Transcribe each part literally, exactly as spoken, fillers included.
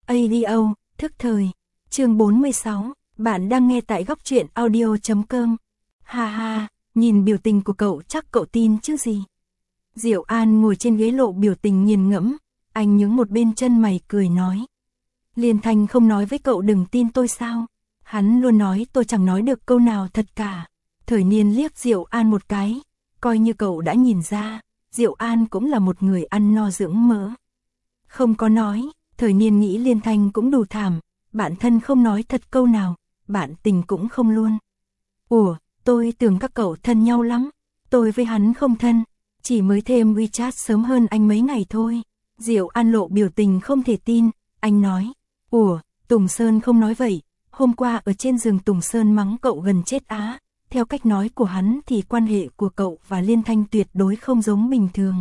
a đê o, thức thời. Chương bốn mươi sáu, bạn đang nghe tại góc truyện audio chấm com. Ha ha, nhìn biểu tình của cậu chắc cậu tin chứ gì. Diệu An ngồi trên ghế lộ biểu tình nghiền ngẫm, anh nhướng một bên chân mày cười nói. Liên Thanh không nói với cậu đừng tin tôi sao? Hắn luôn nói tôi chẳng nói được câu nào thật cả. Thời Niên liếc Diệu An một cái, coi như cậu đã nhìn ra, Diệu An cũng là một người ăn no dưỡng mỡ. Không có nói, Thời Niên nghĩ Liên Thanh cũng đủ thảm, bản thân không nói thật câu nào, bạn tình cũng không luôn. Ủa, tôi tưởng các cậu thân nhau lắm, tôi với hắn không thân, chỉ mới thêm WeChat sớm hơn anh mấy ngày thôi. Diệu An lộ biểu tình không thể tin, anh nói, ủa, Tùng Sơn không nói vậy, hôm qua ở trên giường Tùng Sơn mắng cậu gần chết á, theo cách nói của hắn thì quan hệ của cậu và Liên Thanh tuyệt đối không giống bình thường.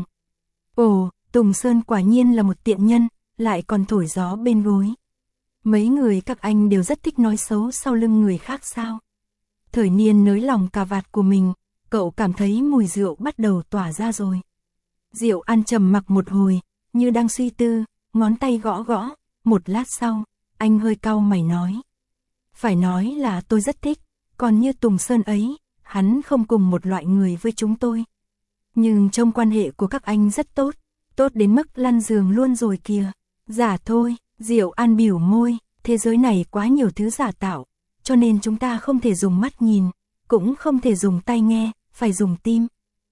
Ồ, Tùng Sơn quả nhiên là một tiện nhân, lại còn thổi gió bên gối. Mấy người các anh đều rất thích nói xấu sau lưng người khác sao? Thời Niên nới lòng cà vạt của mình, cậu cảm thấy mùi rượu bắt đầu tỏa ra rồi. Diệu An trầm mặc một hồi, như đang suy tư, ngón tay gõ gõ, một lát sau, anh hơi cau mày nói. Phải nói là tôi rất thích, còn như Tùng Sơn ấy, hắn không cùng một loại người với chúng tôi. Nhưng trong quan hệ của các anh rất tốt, tốt đến mức lăn giường luôn rồi kìa. Giả thôi, Diệu An biểu môi, thế giới này quá nhiều thứ giả tạo, cho nên chúng ta không thể dùng mắt nhìn, cũng không thể dùng tai nghe, phải dùng tim.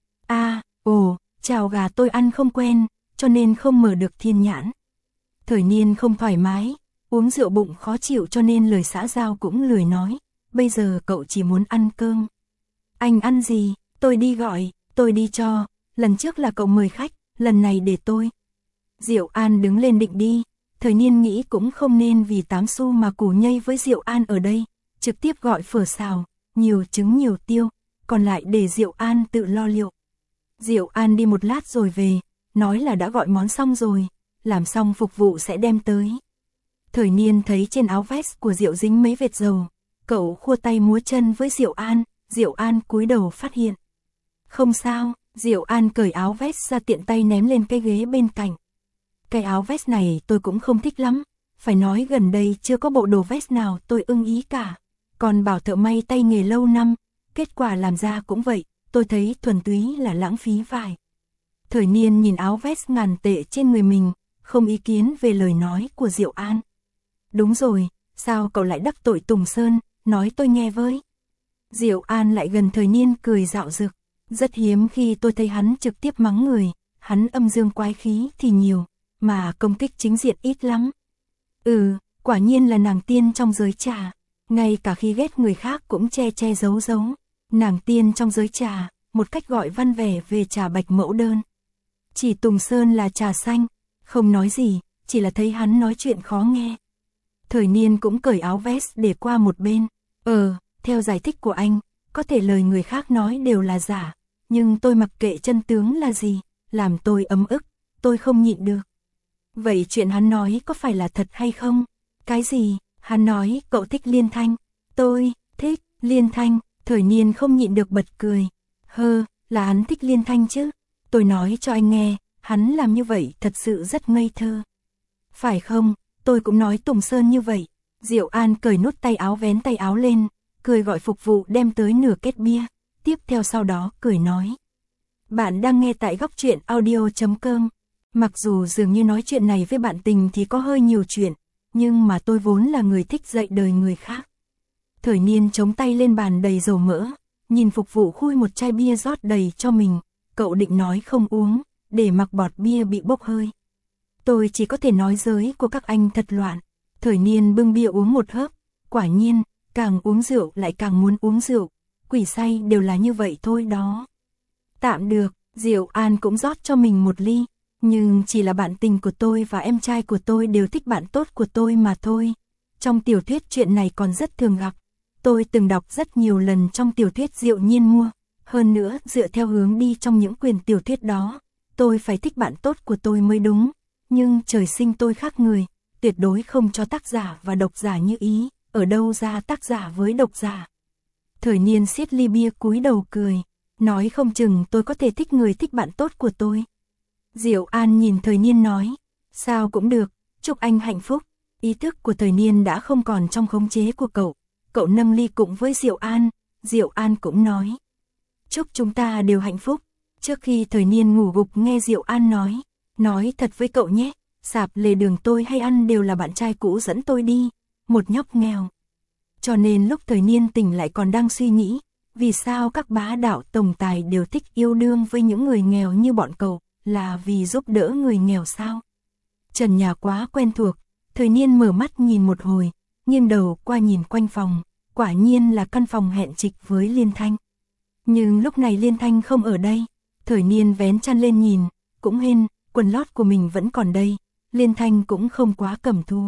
À, ồ, chào gà tôi ăn không quen, cho nên không mở được thiên nhãn. Thời Niên không thoải mái, uống rượu bụng khó chịu cho nên lời xã giao cũng lười nói, bây giờ cậu chỉ muốn ăn cơm. Anh ăn gì, tôi đi gọi, tôi đi cho, lần trước là cậu mời khách, lần này để tôi. Diệu An đứng lên định đi, Thời Niên nghĩ cũng không nên vì tám xu mà củ nhây với Diệu An ở đây, trực tiếp gọi phở xào, nhiều trứng nhiều tiêu, còn lại để Diệu An tự lo liệu. Diệu An đi một lát rồi về, nói là đã gọi món xong rồi, làm xong phục vụ sẽ đem tới. Thời Niên thấy trên áo vest của Diệu dính mấy vệt dầu, cậu khua tay múa chân với Diệu An, Diệu An cúi đầu phát hiện. Không sao, Diệu An cởi áo vest ra tiện tay ném lên cái ghế bên cạnh. Cái áo vest này tôi cũng không thích lắm, phải nói gần đây chưa có bộ đồ vest nào tôi ưng ý cả. Còn bảo thợ may tay nghề lâu năm, kết quả làm ra cũng vậy, tôi thấy thuần túy là lãng phí vải. Thời Niên nhìn áo vest ngàn tệ trên người mình, không ý kiến về lời nói của Diệu An. Đúng rồi, sao cậu lại đắc tội Tùng Sơn, nói tôi nghe với. Diệu An lại gần Thời Niên cười dạo dực, rất hiếm khi tôi thấy hắn trực tiếp mắng người, hắn âm dương quái khí thì nhiều, mà công kích chính diện ít lắm. Ừ, quả nhiên là nàng tiên trong giới trà, ngay cả khi ghét người khác cũng che che giấu giấu. Nàng tiên trong giới trà, một cách gọi văn vẻ về trà bạch mẫu đơn. Chỉ Tùng Sơn là trà xanh, không nói gì, chỉ là thấy hắn nói chuyện khó nghe. Thời Niên cũng cởi áo vest để qua một bên. Ờ, theo giải thích của anh, có thể lời người khác nói đều là giả, nhưng tôi mặc kệ chân tướng là gì, làm tôi ấm ức, tôi không nhịn được. Vậy chuyện hắn nói có phải là thật hay không? Cái gì? Hắn nói cậu thích Liên Thanh. Tôi thích Liên Thanh. Thời Niên không nhịn được bật cười. Hơ, là hắn thích Liên Thanh chứ? Tôi nói cho anh nghe, hắn làm như vậy thật sự rất ngây thơ. Phải không? Tôi cũng nói Tùng Sơn như vậy. Diệu An cởi nút tay áo vén tay áo lên, cười gọi phục vụ đem tới nửa két bia. Tiếp theo sau đó cười nói. Bạn đang nghe tại góc truyện audio chấm com. Mặc dù dường như nói chuyện này với bạn tình thì có hơi nhiều chuyện, nhưng mà tôi vốn là người thích dạy đời người khác. Thời Niên chống tay lên bàn đầy dầu mỡ, nhìn phục vụ khui một chai bia rót đầy cho mình, cậu định nói không uống, để mặc bọt bia bị bốc hơi. Tôi chỉ có thể nói giới của các anh thật loạn. Thời Niên bưng bia uống một hớp, quả nhiên, càng uống rượu lại càng muốn uống rượu, quỷ say đều là như vậy thôi đó. Tạm được, Diệu An cũng rót cho mình một ly, nhưng chỉ là bạn tình của tôi và em trai của tôi đều thích bạn tốt của tôi mà thôi. Trong tiểu thuyết chuyện này còn rất thường gặp. Tôi từng đọc rất nhiều lần trong tiểu thuyết Diệu Nhiên mua. Hơn nữa, dựa theo hướng đi trong những quyển tiểu thuyết đó, tôi phải thích bạn tốt của tôi mới đúng. Nhưng trời sinh tôi khác người, tuyệt đối không cho tác giả và độc giả như ý. Ở đâu ra tác giả với độc giả? Thời Niên siết ly bia cúi đầu cười, nói không chừng tôi có thể thích người thích bạn tốt của tôi. Diệu An nhìn Thời Niên nói, sao cũng được, chúc anh hạnh phúc. Ý thức của Thời Niên đã không còn trong khống chế của cậu. Cậu nâng ly cùng với Diệu An, Diệu An cũng nói. Chúc chúng ta đều hạnh phúc. Trước khi Thời Niên ngủ gục nghe Diệu An nói. Nói thật với cậu nhé, sạp lề đường tôi hay ăn đều là bạn trai cũ dẫn tôi đi, một nhóc nghèo. Cho nên lúc Thời Niên tỉnh lại còn đang suy nghĩ, vì sao các bá đạo tổng tài đều thích yêu đương với những người nghèo như bọn cậu, là vì giúp đỡ người nghèo sao? Trần nhà quá quen thuộc, Thời Niên mở mắt nhìn một hồi, nghiêng đầu qua nhìn quanh phòng, quả nhiên là căn phòng hẹn trịch với Liên Thanh. Nhưng lúc này Liên Thanh không ở đây, Thời Niên vén chăn lên nhìn, cũng hên, quần lót của mình vẫn còn đây, Liên Thanh cũng không quá cầm thú.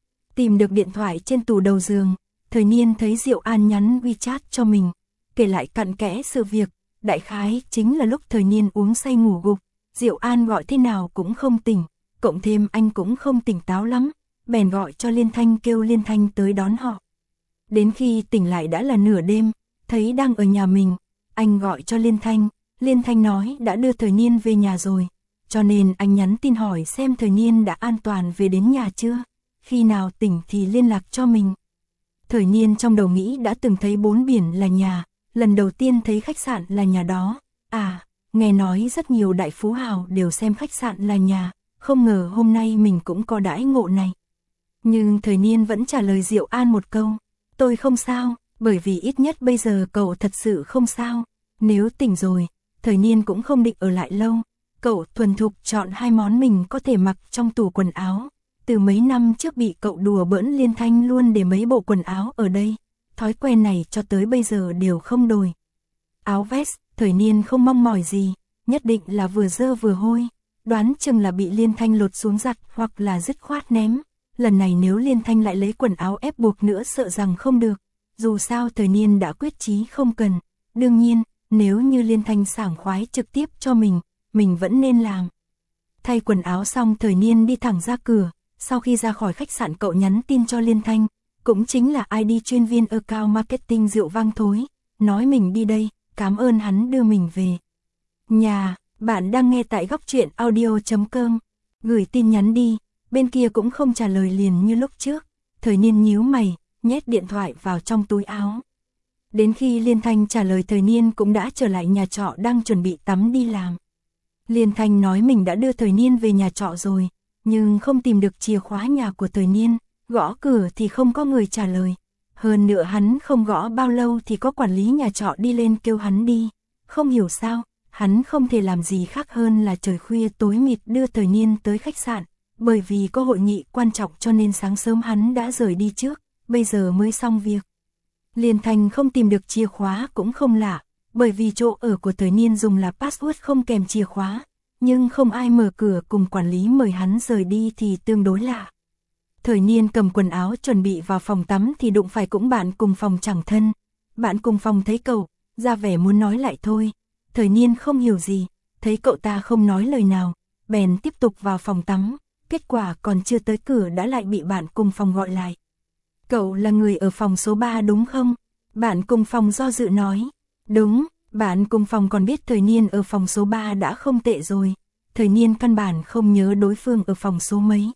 Tìm được điện thoại trên tủ đầu giường, Thời Niên thấy Diệu An nhắn WeChat cho mình, kể lại cặn kẽ sự việc, đại khái chính là lúc Thời Niên uống say ngủ gục, Diệu An gọi thế nào cũng không tỉnh, cộng thêm anh cũng không tỉnh táo lắm, bèn gọi cho Liên Thanh kêu Liên Thanh tới đón họ. Đến khi tỉnh lại đã là nửa đêm, thấy đang ở nhà mình, anh gọi cho Liên Thanh, Liên Thanh nói đã đưa Thời Niên về nhà rồi, cho nên anh nhắn tin hỏi xem Thời Niên đã an toàn về đến nhà chưa, khi nào tỉnh thì liên lạc cho mình. Thời Niên trong đầu nghĩ đã từng thấy bốn biển là nhà, lần đầu tiên thấy khách sạn là nhà đó, à, nghe nói rất nhiều đại phú hào đều xem khách sạn là nhà, không ngờ hôm nay mình cũng có đãi ngộ này. Nhưng Thời Niên vẫn trả lời Diệu An một câu, tôi không sao, bởi vì ít nhất bây giờ cậu thật sự không sao, nếu tỉnh rồi, Thời Niên cũng không định ở lại lâu, cậu thuần thục chọn hai món mình có thể mặc trong tủ quần áo. Từ mấy năm trước bị cậu đùa bỡn Liên Thanh luôn để mấy bộ quần áo ở đây, thói quen này cho tới bây giờ đều không đổi. Áo vest, Thời Niên không mong mỏi gì, nhất định là vừa dơ vừa hôi, đoán chừng là bị Liên Thanh lột xuống giặt hoặc là dứt khoát ném. Lần này nếu Liên Thanh lại lấy quần áo ép buộc nữa sợ rằng không được, dù sao Thời Niên đã quyết chí không cần. Đương nhiên, nếu như Liên Thanh sảng khoái trực tiếp cho mình, mình vẫn nên làm. Thay quần áo xong Thời Niên đi thẳng ra cửa. Sau khi ra khỏi khách sạn cậu nhắn tin cho Liên Thanh, cũng chính là i đê chuyên viên account marketing Rượu Vang Thối, nói mình đi đây, cảm ơn hắn đưa mình về nhà. Bạn đang nghe tại góc truyện audio chấm com, gửi tin nhắn đi, bên kia cũng không trả lời liền như lúc trước. Thời Niên nhíu mày, nhét điện thoại vào trong túi áo. Đến khi Liên Thanh trả lời Thời Niên cũng đã trở lại nhà trọ đang chuẩn bị tắm đi làm. Liên Thanh nói mình đã đưa Thời Niên về nhà trọ rồi, nhưng không tìm được chìa khóa nhà của Thời Niên, gõ cửa thì không có người trả lời. Hơn nữa hắn không gõ bao lâu thì có quản lý nhà trọ đi lên kêu hắn đi. Không hiểu sao, hắn không thể làm gì khác hơn là trời khuya tối mịt đưa Thời Niên tới khách sạn, bởi vì có hội nghị quan trọng cho nên sáng sớm hắn đã rời đi trước, bây giờ mới xong việc. Liên Thanh không tìm được chìa khóa cũng không lạ, bởi vì chỗ ở của Thời Niên dùng là password không kèm chìa khóa. Nhưng không ai mở cửa cùng quản lý mời hắn rời đi thì tương đối lạ. Thời Niên cầm quần áo chuẩn bị vào phòng tắm thì đụng phải cũng bạn cùng phòng chẳng thân. Bạn cùng phòng thấy cậu, ra vẻ muốn nói lại thôi. Thời Niên không hiểu gì, thấy cậu ta không nói lời nào, bèn tiếp tục vào phòng tắm. Kết quả còn chưa tới cửa đã lại bị bạn cùng phòng gọi lại. Cậu là người ở phòng số ba đúng không? Bạn cùng phòng do dự nói. Đúng. Bạn cùng phòng còn biết Thời Niên ở phòng số ba đã không tệ rồi. Thời Niên căn bản không nhớ đối phương ở phòng số mấy.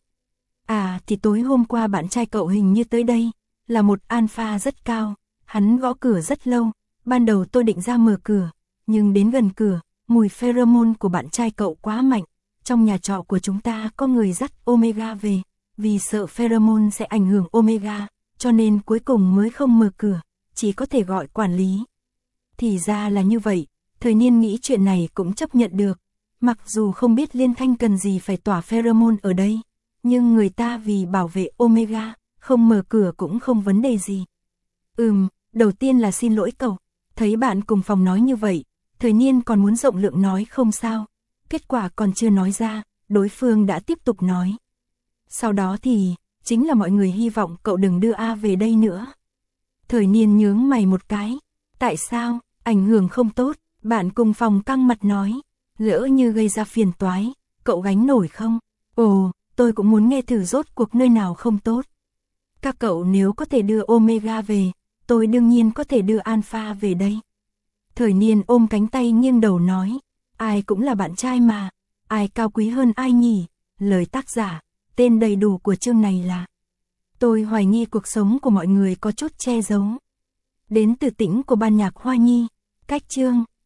À thì tối hôm qua bạn trai cậu hình như tới đây, là một alpha rất cao. Hắn gõ cửa rất lâu, ban đầu tôi định ra mở cửa, nhưng đến gần cửa, mùi pheromone của bạn trai cậu quá mạnh. Trong nhà trọ của chúng ta có người dắt Omega về, vì sợ pheromone sẽ ảnh hưởng Omega, cho nên cuối cùng mới không mở cửa, chỉ có thể gọi quản lý. Thì ra là như vậy, Thời Niên nghĩ chuyện này cũng chấp nhận được, mặc dù không biết Liên Thanh cần gì phải tỏa pheromone ở đây, nhưng người ta vì bảo vệ Omega, không mở cửa cũng không vấn đề gì. Ừm, đầu tiên là xin lỗi cậu, thấy bạn cùng phòng nói như vậy, Thời Niên còn muốn rộng lượng nói không sao, kết quả còn chưa nói ra, đối phương đã tiếp tục nói. Sau đó thì, chính là mọi người hy vọng cậu đừng đưa A về đây nữa. Thời Niên nhướng mày một cái, tại sao? Ảnh hưởng không tốt, bạn cùng phòng căng mặt nói, lỡ như gây ra phiền toái, cậu gánh nổi không? Ồ, tôi cũng muốn nghe thử rốt cuộc nơi nào không tốt. Các cậu nếu có thể đưa Omega về, tôi đương nhiên có thể đưa Alpha về đây. Thời Niên ôm cánh tay nghiêng đầu nói, ai cũng là bạn trai mà, ai cao quý hơn ai nhỉ? Lời tác giả, tên đầy đủ của chương này là Tôi hoài nghi cuộc sống của mọi người có chút che giấu. Đến từ tĩnh của ban nhạc Hoa Nhi. Cách chương